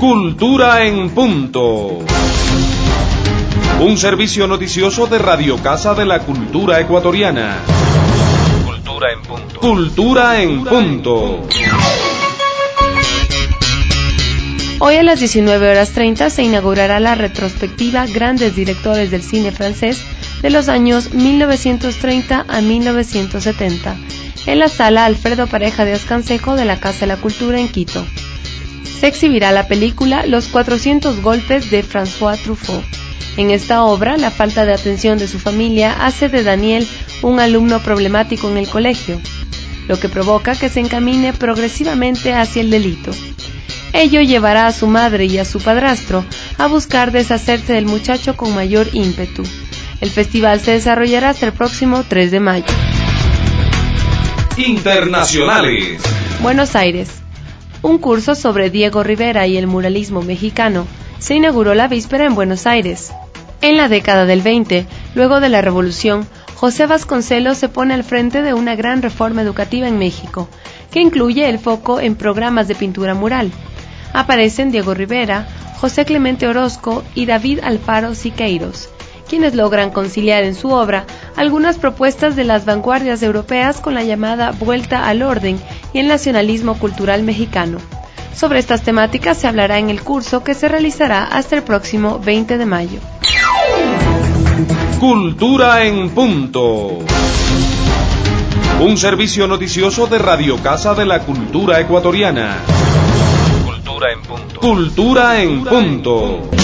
Cultura en Punto. Un servicio noticioso de Radio Casa de la Cultura Ecuatoriana. Cultura en Punto. Cultura en Punto. Hoy a las 19:30 se inaugurará la retrospectiva Grandes Directores del Cine Francés de los años 1930 a 1970, en la sala Alfredo Pareja de Ascansejo de la Casa de la Cultura en Quito. Se exhibirá la película Los 400 golpes de François Truffaut. En esta obra, la falta de atención de su familia hace de Daniel un alumno problemático en el colegio, lo que provoca que se encamine progresivamente hacia el delito. Ello llevará a su madre y a su padrastro a buscar deshacerse del muchacho con mayor ímpetu. El festival se desarrollará hasta el próximo 3 de mayo. Internacionales. Buenos Aires. Un curso sobre Diego Rivera y el muralismo mexicano se inauguró la víspera en Buenos Aires. En la década del 20, luego de la Revolución, José Vasconcelos se pone al frente de una gran reforma educativa en México, que incluye el foco en programas de pintura mural. Aparecen Diego Rivera, José Clemente Orozco y David Alfaro Siqueiros, quienes logran conciliar en su obra algunas propuestas de las vanguardias europeas con la llamada vuelta al orden y el nacionalismo cultural mexicano. Sobre estas temáticas se hablará en el curso que se realizará hasta el próximo 20 de mayo. Cultura en Punto. Un servicio noticioso de Radio Casa de la Cultura Ecuatoriana. Cultura en Punto. Cultura en Punto.